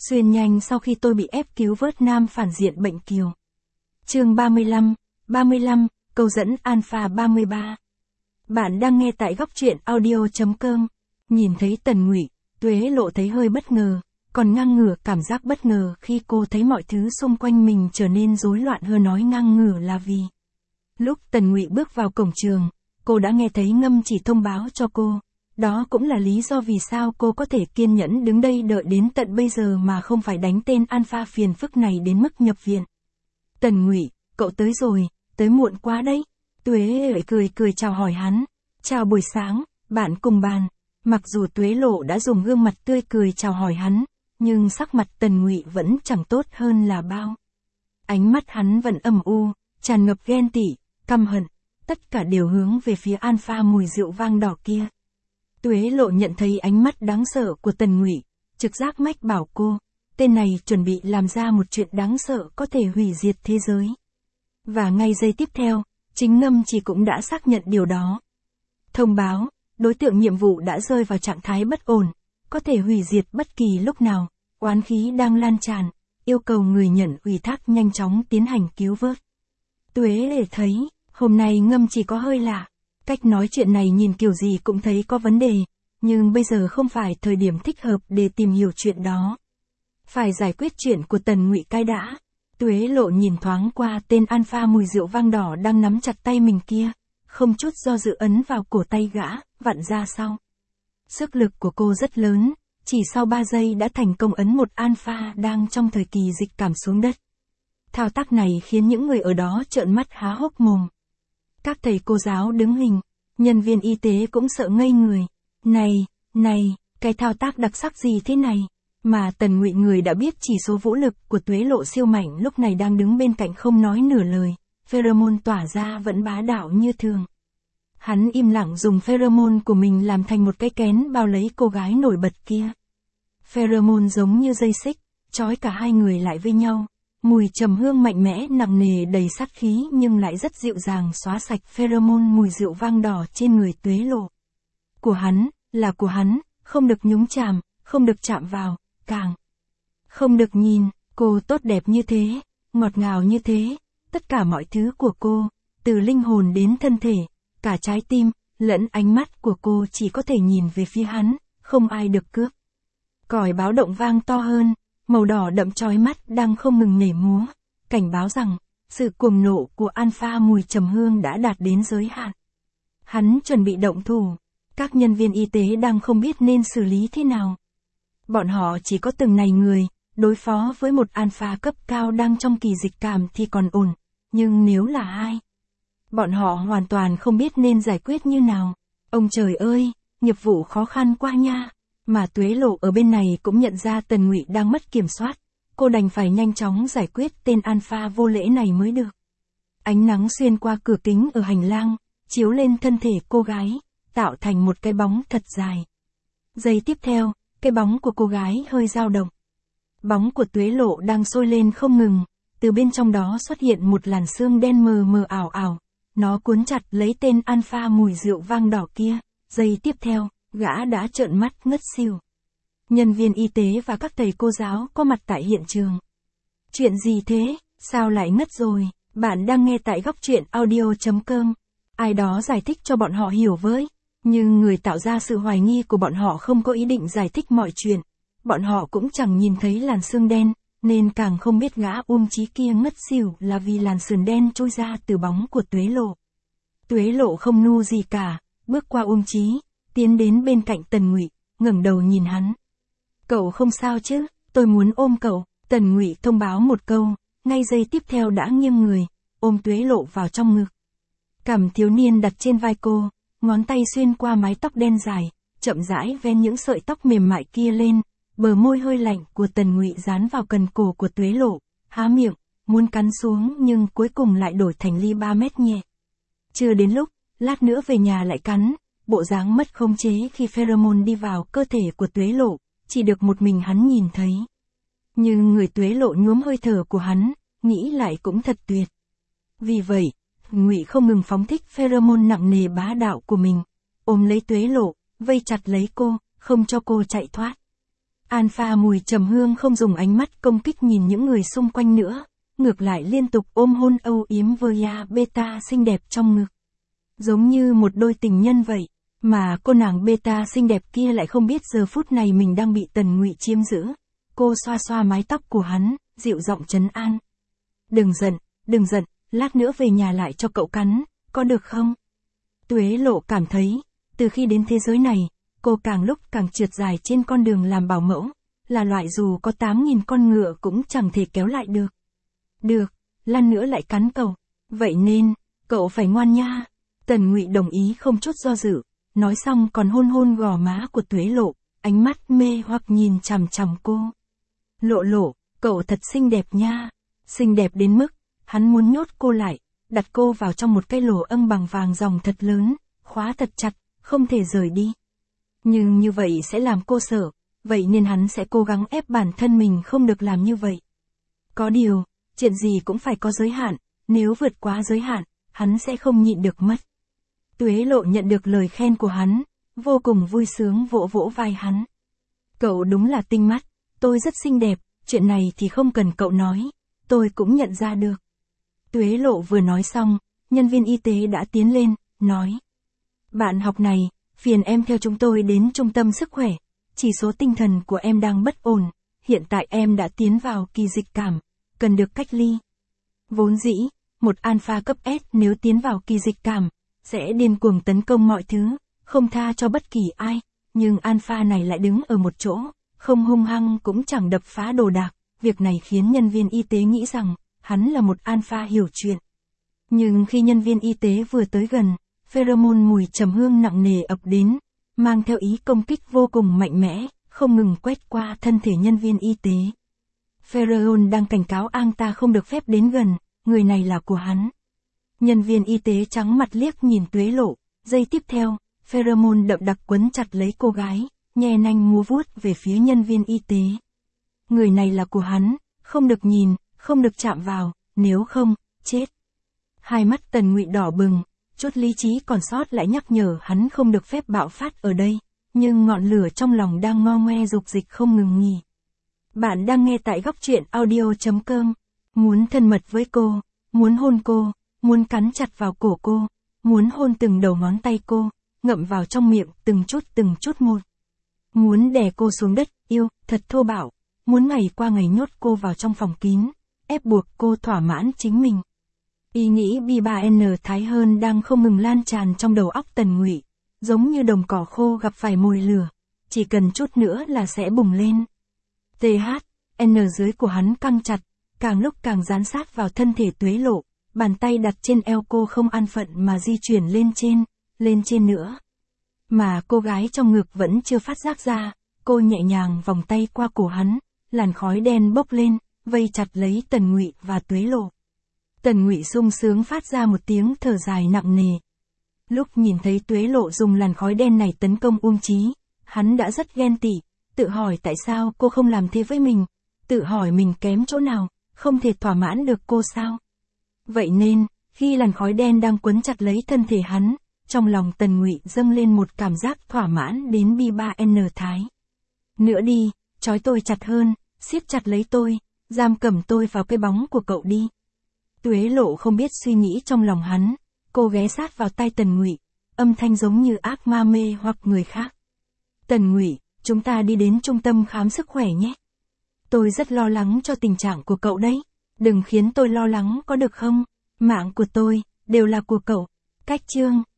Xuyên nhanh sau khi tôi bị ép cứu vớt nam phản diện bệnh kiều. Chương 35, câu dẫn Alpha 33. Bạn đang nghe tại góc truyện audio.com. Nhìn thấy Tần Ngụy, Tuế Lộ thấy hơi bất ngờ, còn ngang ngửa cảm giác bất ngờ khi cô thấy mọi thứ xung quanh mình trở nên rối loạn hơn. Nói ngang ngửa là vì lúc Tần Ngụy bước vào cổng trường, cô đã nghe thấy Ngâm Chỉ thông báo cho cô. Đó cũng là lý do vì sao cô có thể kiên nhẫn đứng đây đợi đến tận bây giờ mà không phải đánh tên Alpha phiền phức này đến mức nhập viện. Tần Ngụy, cậu tới rồi, tới muộn quá đấy. Tuế cười chào hỏi hắn. Chào buổi sáng, bạn cùng bàn. Mặc dù Tuế Lộ đã dùng gương mặt tươi cười chào hỏi hắn, nhưng sắc mặt Tần Ngụy vẫn chẳng tốt hơn là bao. Ánh mắt hắn vẫn âm u, tràn ngập ghen tị, căm hận, tất cả đều hướng về phía Alpha mùi rượu vang đỏ kia. Tuế Lộ nhận thấy ánh mắt đáng sợ của Tần Ngụy, trực giác mách bảo cô, tên này chuẩn bị làm ra một chuyện đáng sợ có thể hủy diệt thế giới. Và ngay giây tiếp theo, chính Ngâm Chỉ cũng đã xác nhận điều đó. Thông báo, đối tượng nhiệm vụ đã rơi vào trạng thái bất ổn, có thể hủy diệt bất kỳ lúc nào, oán khí đang lan tràn, yêu cầu người nhận ủy thác nhanh chóng tiến hành cứu vớt. Tuế Lệ thấy, hôm nay Ngâm Chỉ có hơi lạ. Cách nói chuyện này nhìn kiểu gì cũng thấy có vấn đề, nhưng bây giờ không phải thời điểm thích hợp để tìm hiểu chuyện đó. Phải giải quyết chuyện của Tần Ngụy cái đã. Tuế Lộ nhìn thoáng qua tên Alpha mùi rượu vang đỏ đang nắm chặt tay mình kia, không chút do dự ấn vào cổ tay gã, vặn ra sau. Sức lực của cô rất lớn, chỉ sau 3 giây đã thành công ấn một Alpha đang trong thời kỳ dịch cảm xuống đất. Thao tác này khiến những người ở đó trợn mắt há hốc mồm. Các thầy cô giáo đứng hình, nhân viên y tế cũng sợ ngây người. Này, cái thao tác đặc sắc gì thế này? Mà Tần Ngụy người đã biết chỉ số vũ lực của Tuế Lộ siêu mạnh lúc này đang đứng bên cạnh không nói nửa lời, pheromone tỏa ra vẫn bá đạo như thường. Hắn im lặng dùng pheromone của mình làm thành một cái kén bao lấy cô gái nổi bật kia. Pheromone giống như dây xích, trói cả hai người lại với nhau. Mùi trầm hương mạnh mẽ nặng nề đầy sát khí nhưng lại rất dịu dàng xóa sạch pheromone mùi rượu vang đỏ trên người Tuế Lộ. Của hắn, là của hắn, không được nhúng chàm, không được chạm vào, càng không được nhìn, cô tốt đẹp như thế, ngọt ngào như thế, tất cả mọi thứ của cô, từ linh hồn đến thân thể, cả trái tim, lẫn ánh mắt của cô chỉ có thể nhìn về phía hắn, không ai được cướp. Còi báo động vang to hơn. Màu đỏ đậm chói mắt đang không ngừng nhảy múa, cảnh báo rằng, sự cuồng nộ của Alpha mùi trầm hương đã đạt đến giới hạn. Hắn chuẩn bị động thủ, các nhân viên y tế đang không biết nên xử lý thế nào. Bọn họ chỉ có từng này người, đối phó với một Alpha cấp cao đang trong kỳ dịch cảm thì còn ổn, nhưng nếu là hai, bọn họ hoàn toàn không biết nên giải quyết như nào. Ông trời ơi, nghiệp vụ khó khăn quá nha. Mà Tuế Lộ ở bên này cũng nhận ra Tần Ngụy đang mất kiểm soát, cô đành phải nhanh chóng giải quyết tên Alpha vô lễ này mới được. Ánh nắng xuyên qua cửa kính ở hành lang, chiếu lên thân thể cô gái, tạo thành một cái bóng thật dài. Giây tiếp theo, cái bóng của cô gái hơi dao động. Bóng của Tuế Lộ đang sôi lên không ngừng, từ bên trong đó xuất hiện một làn sương đen mờ mờ ảo ảo, nó cuốn chặt lấy tên Alpha mùi rượu vang đỏ kia. Giây tiếp theo, gã đã trợn mắt ngất xỉu. Nhân viên y tế và các thầy cô giáo có mặt tại hiện trường. Chuyện gì thế? Sao lại ngất rồi? Bạn đang nghe tại góc truyện audio.com. Ai đó giải thích cho bọn họ hiểu với. Nhưng người tạo ra sự hoài nghi của bọn họ không có ý định giải thích mọi chuyện. Bọn họ cũng chẳng nhìn thấy làn sương đen, nên càng không biết gã Chí kia ngất xỉu là vì làn sườn đen trôi ra từ bóng của Tuế Lộ. Tuế Lộ không nu gì cả, bước qua Chí, tiến đến bên cạnh Tần Ngụy, ngẩng đầu nhìn hắn. Cậu không sao chứ, tôi muốn ôm cậu. Tần Ngụy thông báo một câu, ngay giây tiếp theo đã nghiêng người, ôm Tuế Lộ vào trong ngực. Cằm thiếu niên đặt trên vai cô, ngón tay xuyên qua mái tóc đen dài, chậm rãi ven những sợi tóc mềm mại kia lên, bờ môi hơi lạnh của Tần Ngụy dán vào cần cổ của Tuế Lộ, há miệng, muốn cắn xuống nhưng cuối cùng lại đổi thành ly 3 mét nhẹ. Chưa đến lúc, lát nữa về nhà lại cắn. Bộ dáng mất khống chế khi pheromone đi vào cơ thể của Tuế Lộ, chỉ được một mình hắn nhìn thấy. Nhưng người Tuế Lộ nhuốm hơi thở của hắn, nghĩ lại cũng thật tuyệt. Vì vậy, Ngụy không ngừng phóng thích pheromone nặng nề bá đạo của mình, ôm lấy Tuế Lộ, vây chặt lấy cô, không cho cô chạy thoát. Alpha Mùi Trầm Hương không dùng ánh mắt công kích nhìn những người xung quanh nữa, ngược lại liên tục ôm hôn âu yếm Voya Beta xinh đẹp trong ngực. Giống như một đôi tình nhân vậy, mà cô nàng Beta xinh đẹp kia lại không biết giờ phút này mình đang bị Tần Ngụy chiếm giữ. Cô xoa xoa mái tóc của hắn, dịu giọng trấn an. Đừng giận, lát nữa về nhà lại cho cậu cắn, có được không? Tuế Lộ cảm thấy, từ khi đến thế giới này, cô càng lúc càng trượt dài trên con đường làm bảo mẫu, là loại dù có 8.000 con ngựa cũng chẳng thể kéo lại được. Được, lát nữa lại cắn cậu, vậy nên, cậu phải ngoan nha. Tần Ngụy đồng ý không chút do dự, nói xong còn hôn hôn gò má của Tuế Lộ, ánh mắt mê hoặc nhìn chằm chằm cô. Lộ, cậu thật xinh đẹp nha. Xinh đẹp đến mức, hắn muốn nhốt cô lại, đặt cô vào trong một cái lỗ âng bằng vàng ròng thật lớn, khóa thật chặt, không thể rời đi. Nhưng như vậy sẽ làm cô sợ, vậy nên hắn sẽ cố gắng ép bản thân mình không được làm như vậy. Có điều, chuyện gì cũng phải có giới hạn, nếu vượt quá giới hạn, hắn sẽ không nhịn được mất. Tuế Lộ nhận được lời khen của hắn, vô cùng vui sướng vỗ vỗ vai hắn. Cậu đúng là tinh mắt, tôi rất xinh đẹp, chuyện này thì không cần cậu nói, tôi cũng nhận ra được. Tuế Lộ vừa nói xong, nhân viên y tế đã tiến lên, nói. Bạn học này, phiền em theo chúng tôi đến trung tâm sức khỏe, chỉ số tinh thần của em đang bất ổn, hiện tại em đã tiến vào kỳ dịch cảm, cần được cách ly. Vốn dĩ, một alpha cấp S nếu tiến vào kỳ dịch cảm, sẽ điên cuồng tấn công mọi thứ, không tha cho bất kỳ ai, nhưng alpha này lại đứng ở một chỗ, không hung hăng cũng chẳng đập phá đồ đạc, việc này khiến nhân viên y tế nghĩ rằng, hắn là một alpha hiểu chuyện. Nhưng khi nhân viên y tế vừa tới gần, pheromone mùi trầm hương nặng nề ập đến, mang theo ý công kích vô cùng mạnh mẽ, không ngừng quét qua thân thể nhân viên y tế. Pheromone đang cảnh cáo anh ta không được phép đến gần, người này là của hắn. Nhân viên y tế trắng mặt liếc nhìn Tuế Lộ, giây tiếp theo, pheromone đậm đặc quấn chặt lấy cô gái, nhe nanh múa vuốt về phía nhân viên y tế. Người này là của hắn, không được nhìn, không được chạm vào, nếu không, chết. Hai mắt Tần Ngụy đỏ bừng, chút lý trí còn sót lại nhắc nhở hắn không được phép bạo phát ở đây, nhưng ngọn lửa trong lòng đang ngo ngoe dục dịch không ngừng nghỉ. Bạn đang nghe tại góc truyện audio.com. Muốn thân mật với cô, muốn hôn cô, muốn cắn chặt vào cổ cô, muốn hôn từng đầu ngón tay cô, ngậm vào trong miệng từng chút một. Muốn đè cô xuống đất, yêu, thật thô bạo, muốn ngày qua ngày nhốt cô vào trong phòng kín, ép buộc cô thỏa mãn chính mình. Ý nghĩ B3N Thái hơn đang không ngừng lan tràn trong đầu óc Tần Ngụy, giống như đồng cỏ khô gặp phải mồi lửa, chỉ cần chút nữa là sẽ bùng lên. N dưới của hắn căng chặt, càng lúc càng dán sát vào thân thể Tuế Lộ, bàn tay đặt trên eo cô không an phận mà di chuyển lên trên nữa. Mà cô gái trong ngực vẫn chưa phát giác ra, cô nhẹ nhàng vòng tay qua cổ hắn, làn khói đen bốc lên, vây chặt lấy Tần Ngụy và Tuế Lộ. Tần Ngụy sung sướng phát ra một tiếng thở dài nặng nề. Lúc nhìn thấy Tuế Lộ dùng làn khói đen này tấn công Uông Chí, hắn đã rất ghen tị, tự hỏi tại sao cô không làm thế với mình, tự hỏi mình kém chỗ nào, không thể thỏa mãn được cô sao. Vậy nên, khi làn khói đen đang quấn chặt lấy thân thể hắn, trong lòng Tần Ngụy dâng lên một cảm giác thỏa mãn đến B3N Thái. Nữa đi, trói tôi chặt hơn, siết chặt lấy tôi, giam cầm tôi vào cái bóng của cậu đi. Tuế Lộ không biết suy nghĩ trong lòng hắn, cô ghé sát vào tai Tần Ngụy, âm thanh giống như ác ma mê hoặc người khác. Tần Ngụy, chúng ta đi đến trung tâm khám sức khỏe nhé. Tôi rất lo lắng cho tình trạng của cậu đấy, đừng khiến tôi lo lắng có được không, mạng của tôi, đều là của cậu. Cách chương